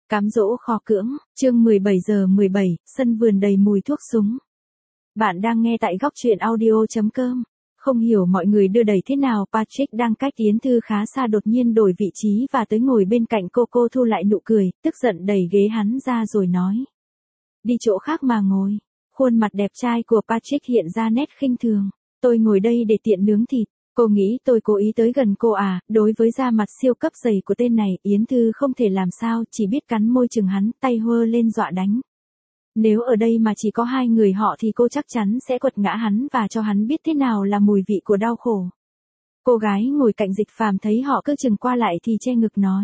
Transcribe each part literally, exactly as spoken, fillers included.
Cám dỗ khó cưỡng, chương mười bảy giờ mười bảy, sân vườn đầy mùi thuốc súng. Bạn đang nghe tại góc truyện audio chấm com. Không hiểu mọi người đưa đẩy thế nào, Patrick đang cách Yến Thư khá xa đột nhiên đổi vị trí và tới ngồi bên cạnh cô. Cô thu lại nụ cười, tức giận đẩy ghế hắn ra rồi nói. Đi chỗ khác mà ngồi. Khuôn mặt đẹp trai của Patrick hiện ra nét khinh thường. Tôi ngồi đây để tiện nướng thịt. Cô nghĩ tôi cố ý tới gần cô à? Đối với da mặt siêu cấp dày của tên này, Yến Thư không thể làm sao, chỉ biết cắn môi chừng hắn, tay hơ lên dọa đánh. Nếu ở đây mà chỉ có hai người họ thì cô chắc chắn sẽ quật ngã hắn và cho hắn biết thế nào là mùi vị của đau khổ. Cô gái ngồi cạnh Dịch Phàm thấy họ cứ chừng qua lại thì che ngực nói.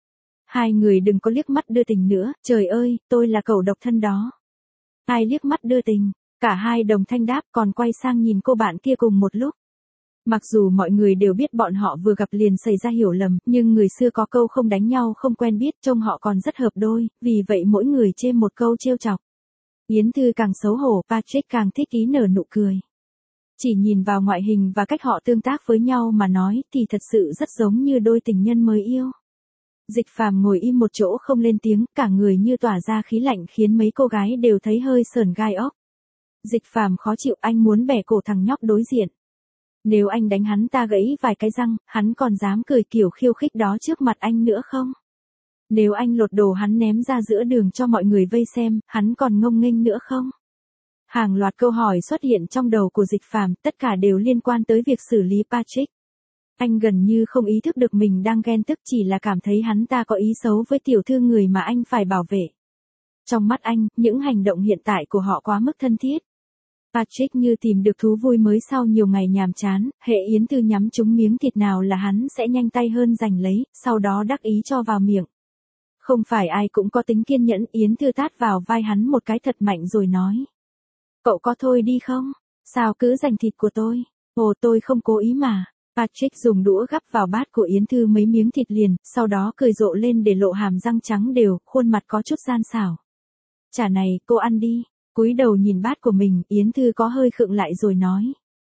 Hai người đừng có liếc mắt đưa tình nữa, trời ơi, tôi là cẩu độc thân đó. Ai liếc mắt đưa tình, cả hai đồng thanh đáp còn quay sang nhìn cô bạn kia cùng một lúc. Mặc dù mọi người đều biết bọn họ vừa gặp liền xảy ra hiểu lầm, nhưng người xưa có câu không đánh nhau không quen biết, trông họ còn rất hợp đôi, vì vậy mỗi người chêm một câu trêu chọc. Yến Thư càng xấu hổ, Patrick càng thích ý nở nụ cười. Chỉ nhìn vào ngoại hình và cách họ tương tác với nhau mà nói thì thật sự rất giống như đôi tình nhân mới yêu. Dịch Phàm ngồi im một chỗ không lên tiếng, cả người như tỏa ra khí lạnh khiến mấy cô gái đều thấy hơi sởn gai ốc. Dịch Phàm khó chịu, anh muốn bẻ cổ thằng nhóc đối diện. Nếu anh đánh hắn ta gãy vài cái răng, hắn còn dám cười kiểu khiêu khích đó trước mặt anh nữa không? Nếu anh lột đồ hắn ném ra giữa đường cho mọi người vây xem, hắn còn ngông nghênh nữa không? Hàng loạt câu hỏi xuất hiện trong đầu của Dịch Phàm, tất cả đều liên quan tới việc xử lý Patrick. Anh gần như không ý thức được mình đang ghen tức, chỉ là cảm thấy hắn ta có ý xấu với tiểu thư người mà anh phải bảo vệ. Trong mắt anh, những hành động hiện tại của họ quá mức thân thiết. Patrick như tìm được thú vui mới sau nhiều ngày nhàm chán, hệ Yến Thư nhắm trúng miếng thịt nào là hắn sẽ nhanh tay hơn giành lấy, sau đó đắc ý cho vào miệng. Không phải ai cũng có tính kiên nhẫn, Yến Thư tát vào vai hắn một cái thật mạnh rồi nói. Cậu có thôi đi không? Sao cứ giành thịt của tôi? Ồ, tôi không cố ý mà. Patrick dùng đũa gắp vào bát của Yến Thư mấy miếng thịt liền, sau đó cười rộ lên để lộ hàm răng trắng đều, khuôn mặt có chút gian xảo. Chả này, cô ăn đi. Cúi đầu nhìn bát của mình, Yến Thư có hơi khựng lại rồi nói.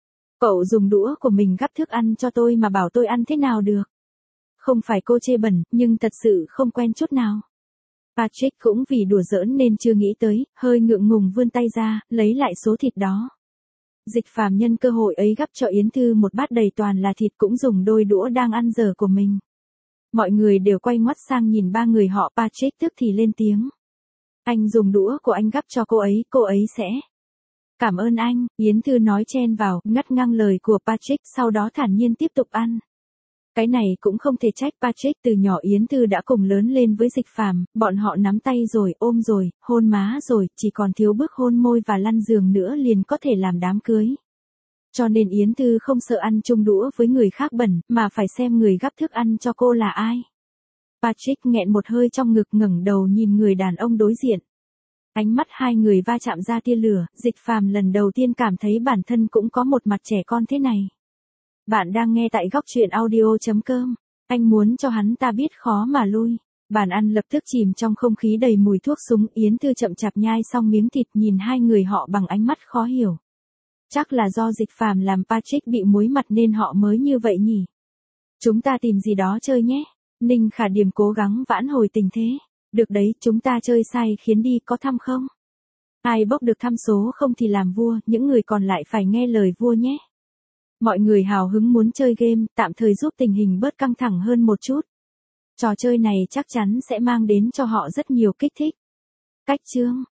Cậu dùng đũa của mình gắp thức ăn cho tôi mà bảo tôi ăn thế nào được? Không phải cô chê bẩn, nhưng thật sự không quen chút nào. Patrick cũng vì đùa giỡn nên chưa nghĩ tới, hơi ngượng ngùng vươn tay ra, lấy lại số thịt đó. Dịch Phàm nhân cơ hội ấy gắp cho Yến Thư một bát đầy toàn là thịt, cũng dùng đôi đũa đang ăn dở của mình. Mọi người đều quay ngoắt sang nhìn ba người họ, Patrick tức thì lên tiếng. Anh dùng đũa của anh gắp cho cô ấy, cô ấy sẽ. Cảm ơn anh, Yến Thư nói chen vào, ngắt ngang lời của Patrick, sau đó thản nhiên tiếp tục ăn. Cái này cũng không thể trách Patrick, từ nhỏ Yến Thư đã cùng lớn lên với Dịch Phàm, bọn họ nắm tay rồi, ôm rồi, hôn má rồi, chỉ còn thiếu bước hôn môi và lăn giường nữa liền có thể làm đám cưới. Cho nên Yến Thư không sợ ăn chung đũa với người khác bẩn, mà phải xem người gắp thức ăn cho cô là ai. Patrick nghẹn một hơi trong ngực, ngẩng đầu nhìn người đàn ông đối diện. Ánh mắt hai người va chạm ra tia lửa, Dịch Phàm lần đầu tiên cảm thấy bản thân cũng có một mặt trẻ con thế này. Bạn đang nghe tại góc truyện audio chấm com. Anh muốn cho hắn ta biết khó mà lui. Bàn ăn lập tức chìm trong không khí đầy mùi thuốc súng, Yến Thư chậm chạp nhai xong miếng thịt nhìn hai người họ bằng ánh mắt khó hiểu. Chắc là do Dịch Phàm làm Patrick bị muối mặt nên họ mới như vậy nhỉ. Chúng ta tìm gì đó chơi nhé. Ninh Khả Điềm cố gắng vãn hồi tình thế. Được đấy, chúng ta chơi sai khiến đi, có thăm không? Ai bốc được thăm số không thì làm vua, những người còn lại phải nghe lời vua nhé. Mọi người hào hứng muốn chơi game, tạm thời giúp tình hình bớt căng thẳng hơn một chút. Trò chơi này chắc chắn sẽ mang đến cho họ rất nhiều kích thích. Cách chương